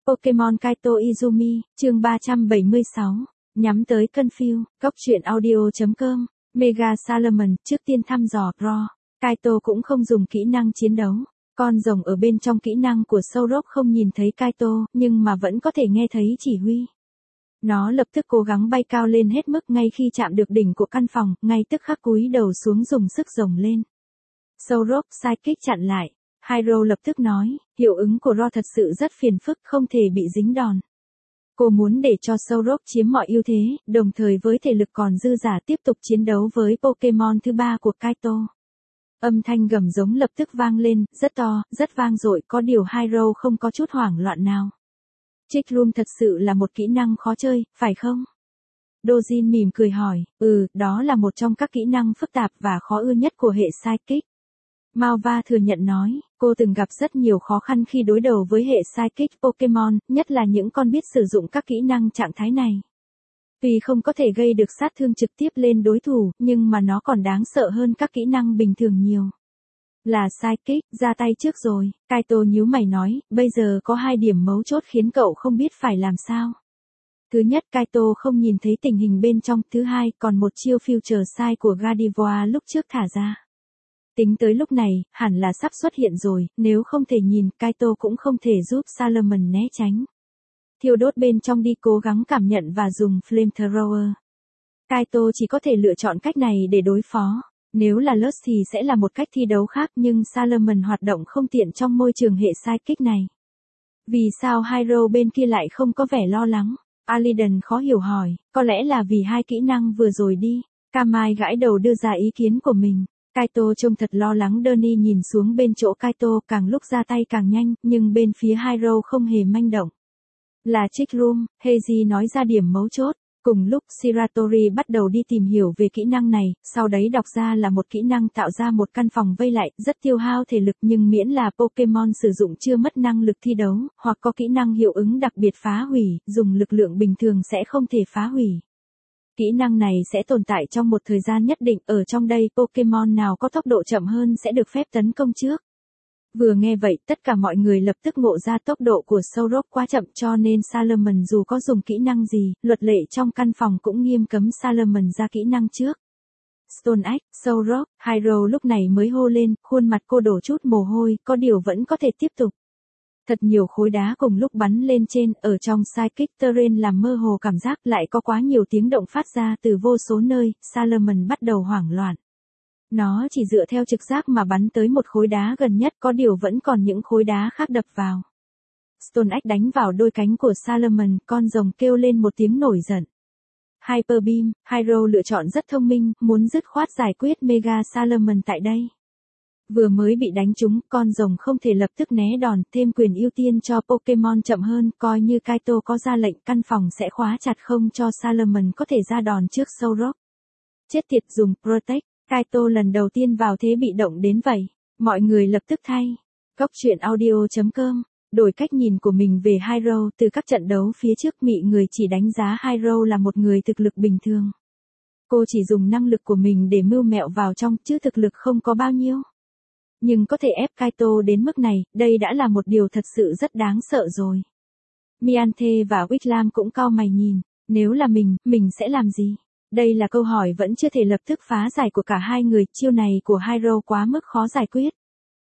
Pokemon Kaito Izumi, chương 376, nhắm tới Confuse, góc truyện audio.com, Mega Salomon, trước tiên thăm dò Pro. Kaito cũng không dùng kỹ năng chiến đấu. Con rồng ở bên trong kỹ năng của Sourok không nhìn thấy Kaito, nhưng mà vẫn có thể nghe thấy chỉ huy. Nó lập tức cố gắng bay cao lên hết mức, ngay khi chạm được đỉnh của căn phòng, ngay tức khắc cúi đầu xuống dùng sức rồng lên. Sourok sidekick chặn lại. Hiro lập tức nói, hiệu ứng của Ro thật sự rất phiền phức, không thể bị dính đòn. Cô muốn để cho Sourok chiếm mọi ưu thế, đồng thời với thể lực còn dư giả tiếp tục chiến đấu với Pokemon thứ ba của Kaito. Âm thanh gầm giống lập tức vang lên, rất to, rất vang dội, có điều Hiro không có chút hoảng loạn nào. Trick Room thật sự là một kỹ năng khó chơi, phải không? Dojin mỉm cười hỏi, đó là một trong các kỹ năng phức tạp và khó ưa nhất của hệ Psychic. Malva thừa nhận nói, cô từng gặp rất nhiều khó khăn khi đối đầu với hệ Psychic Pokemon, nhất là những con biết sử dụng các kỹ năng trạng thái này. Tuy không có thể gây được sát thương trực tiếp lên đối thủ, nhưng mà nó còn đáng sợ hơn các kỹ năng bình thường nhiều. Là Psychic, ra tay trước rồi, Kaito nhíu mày nói, bây giờ có hai điểm mấu chốt khiến cậu không biết phải làm sao. Thứ nhất, Kaito không nhìn thấy tình hình bên trong, thứ hai, còn một chiêu Future Sight của Gardevoir lúc trước thả ra. Tính tới lúc này, hẳn là sắp xuất hiện rồi, nếu không thể nhìn, Kaito cũng không thể giúp Salomon né tránh. Thiêu đốt bên trong đi, cố gắng cảm nhận và dùng Flamethrower. Kaito chỉ có thể lựa chọn cách này để đối phó. Nếu là Lust thì sẽ là một cách thi đấu khác, nhưng Salomon hoạt động không tiện trong môi trường hệ Psychic này. Vì sao Hiro bên kia lại không có vẻ lo lắng? Aliden khó hiểu hỏi, có lẽ là vì hai kỹ năng vừa rồi đi. Kamai gãi đầu đưa ra ý kiến của mình. Kaito trông thật lo lắng. Donnie nhìn xuống bên chỗ Kaito, càng lúc ra tay càng nhanh, nhưng bên phía Hiro không hề manh động. Là Trick Room, Heiji nói ra điểm mấu chốt. Cùng lúc Shiratori bắt đầu đi tìm hiểu về kỹ năng này, sau đấy đọc ra là một kỹ năng tạo ra một căn phòng vây lại, rất tiêu hao thể lực, nhưng miễn là Pokemon sử dụng chưa mất năng lực thi đấu, hoặc có kỹ năng hiệu ứng đặc biệt phá hủy, dùng lực lượng bình thường sẽ không thể phá hủy. Kỹ năng này sẽ tồn tại trong một thời gian nhất định, ở trong đây Pokemon nào có tốc độ chậm hơn sẽ được phép tấn công trước. Vừa nghe vậy, tất cả mọi người lập tức ngộ ra tốc độ của Sourok quá chậm, cho nên Salomon dù có dùng kỹ năng gì, luật lệ trong căn phòng cũng nghiêm cấm Salomon ra kỹ năng trước. Stone Axe, Sourok, Hiro lúc này mới hô lên, khuôn mặt cô đổ chút mồ hôi, có điều vẫn có thể tiếp tục. Thật nhiều khối đá cùng lúc bắn lên trên, ở trong Psychic Terrain làm mơ hồ cảm giác, lại có quá nhiều tiếng động phát ra từ vô số nơi, Salomon bắt đầu hoảng loạn. Nó chỉ dựa theo trực giác mà bắn tới một khối đá gần nhất, có điều vẫn còn những khối đá khác đập vào. Stone Axe đánh vào đôi cánh của Salomon, con rồng kêu lên một tiếng nổi giận. Hyper Beam, Hiro lựa chọn rất thông minh, muốn dứt khoát giải quyết Mega Salomon tại đây. Vừa mới bị đánh trúng, con rồng không thể lập tức né đòn, thêm quyền ưu tiên cho Pokemon chậm hơn, coi như Kaito có ra lệnh, căn phòng sẽ khóa chặt không cho Salomon có thể ra đòn trước Sourok. Chết tiệt, dùng Protect. Kaito lần đầu tiên vào thế bị động đến vậy. Mọi người lập tức thay. Góc truyện audio.com, đổi cách nhìn của mình về Hiro. Từ các trận đấu phía trước, mị người chỉ đánh giá Hiro là một người thực lực bình thường. Cô chỉ dùng năng lực của mình để mưu mẹo vào trong, chứ thực lực không có bao nhiêu. Nhưng có thể ép Kaito đến mức này, đây đã là một điều thật sự rất đáng sợ rồi. Mianthe và Wickham cũng cau mày nhìn. Nếu là mình sẽ làm gì? Đây là câu hỏi vẫn chưa thể lập tức phá giải của cả hai người, chiêu này của Hiro quá mức khó giải quyết.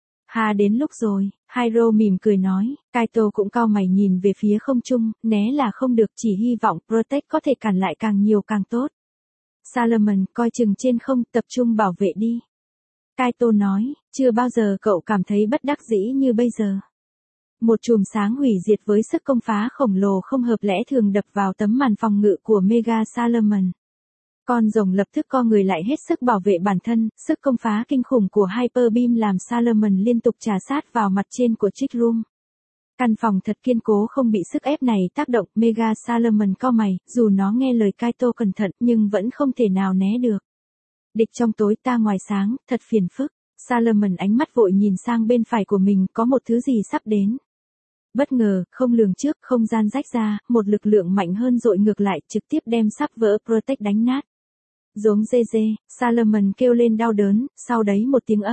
Đến lúc rồi, Hiro mỉm cười nói, Kaito cũng cau mày nhìn về phía không trung, né là không được, chỉ hy vọng Protect có thể cản lại càng nhiều càng tốt. Salomon, coi chừng trên không, tập trung bảo vệ đi. Kaito nói, chưa bao giờ cậu cảm thấy bất đắc dĩ như bây giờ. Một chùm sáng hủy diệt với sức công phá khổng lồ không hợp lẽ thường đập vào tấm màn phòng ngự của Mega Salomon. Con rồng lập tức co người lại hết sức bảo vệ bản thân, sức công phá kinh khủng của Hyper Beam làm Salomon liên tục trà sát vào mặt trên của Trick Room. Căn phòng thật kiên cố không bị sức ép này tác động, Mega Salomon cau mày, dù nó nghe lời Kaito cẩn thận nhưng vẫn không thể nào né được. Địch trong tối ta ngoài sáng, thật phiền phức. Salomon ánh mắt vội nhìn sang bên phải của mình, có một thứ gì sắp đến. Bất ngờ, không lường trước, không gian rách ra, một lực lượng mạnh hơn dội ngược lại, trực tiếp đem sắp vỡ Protect đánh nát. Giống dê, Salomon kêu lên đau đớn, sau đấy một tiếng âm.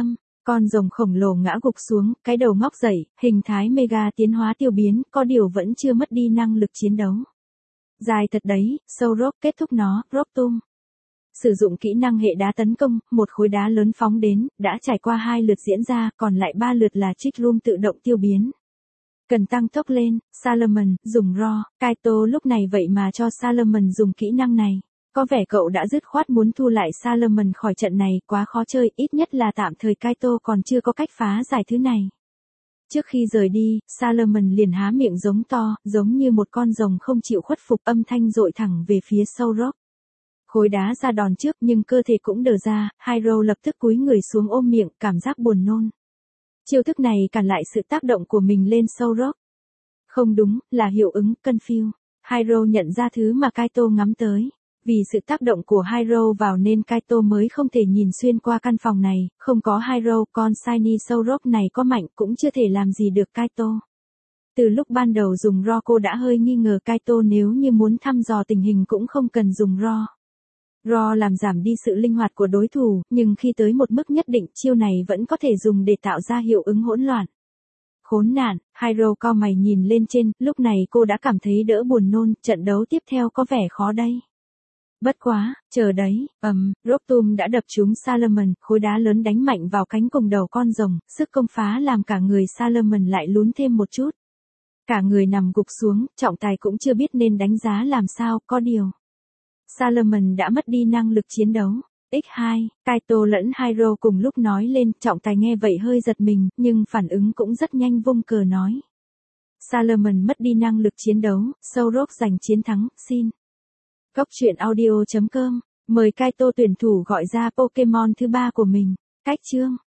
Con rồng khổng lồ ngã gục xuống, cái đầu ngóc dậy, hình thái mega tiến hóa tiêu biến, có điều vẫn chưa mất đi năng lực chiến đấu. Dài thật đấy, Sauron kết thúc nó, Roptum. Sử dụng kỹ năng hệ đá tấn công, một khối đá lớn phóng đến, đã trải qua 2 lượt diễn ra, còn lại 3 lượt là Trick Room tự động tiêu biến. Cần tăng tốc lên, Salomon, dùng Ro, Kaito lúc này vậy mà cho Salomon dùng kỹ năng này. Có vẻ cậu đã dứt khoát muốn thu lại Salomon khỏi trận này, quá khó chơi, ít nhất là tạm thời Kaito còn chưa có cách phá giải thứ này. Trước khi rời đi, Salomon liền há miệng giống to, giống như một con rồng không chịu khuất phục, âm thanh dội thẳng về phía Sauron. Khối đá ra đòn trước nhưng cơ thể cũng đờ ra, Hydro lập tức cúi người xuống ôm miệng, cảm giác buồn nôn. Chiêu thức này cản lại sự tác động của mình lên Sauron. Không đúng, là hiệu ứng Confuse. Hydro nhận ra thứ mà Kaito ngắm tới. Vì sự tác động của Hydro vào nên Kaito mới không thể nhìn xuyên qua căn phòng này, không có Hydro, con Shiny Sauron này có mạnh cũng chưa thể làm gì được Kaito. Từ lúc ban đầu dùng Ro cô đã hơi nghi ngờ Kaito, nếu như muốn thăm dò tình hình cũng không cần dùng Ro. Ro làm giảm đi sự linh hoạt của đối thủ, nhưng khi tới một mức nhất định, chiêu này vẫn có thể dùng để tạo ra hiệu ứng hỗn loạn. Khốn nạn, Hydro cau mày nhìn lên trên, lúc này cô đã cảm thấy đỡ buồn nôn, trận đấu tiếp theo có vẻ khó đây. Bất quá, chờ đấy, Roptum đã đập trúng Salomon, khối đá lớn đánh mạnh vào cánh cùng đầu con rồng, sức công phá làm cả người Salomon lại lún thêm một chút. Cả người nằm gục xuống, trọng tài cũng chưa biết nên đánh giá làm sao, có điều. Salomon đã mất đi năng lực chiến đấu. X2, Kaito lẫn Hydro cùng lúc nói lên, trọng tài nghe vậy hơi giật mình, nhưng phản ứng cũng rất nhanh, vung cờ nói. Salomon mất đi năng lực chiến đấu, Sauron giành chiến thắng, xin. Góc truyện audio.com, mời Kaito tuyển thủ gọi ra Pokemon thứ 3 của mình. Cách chương.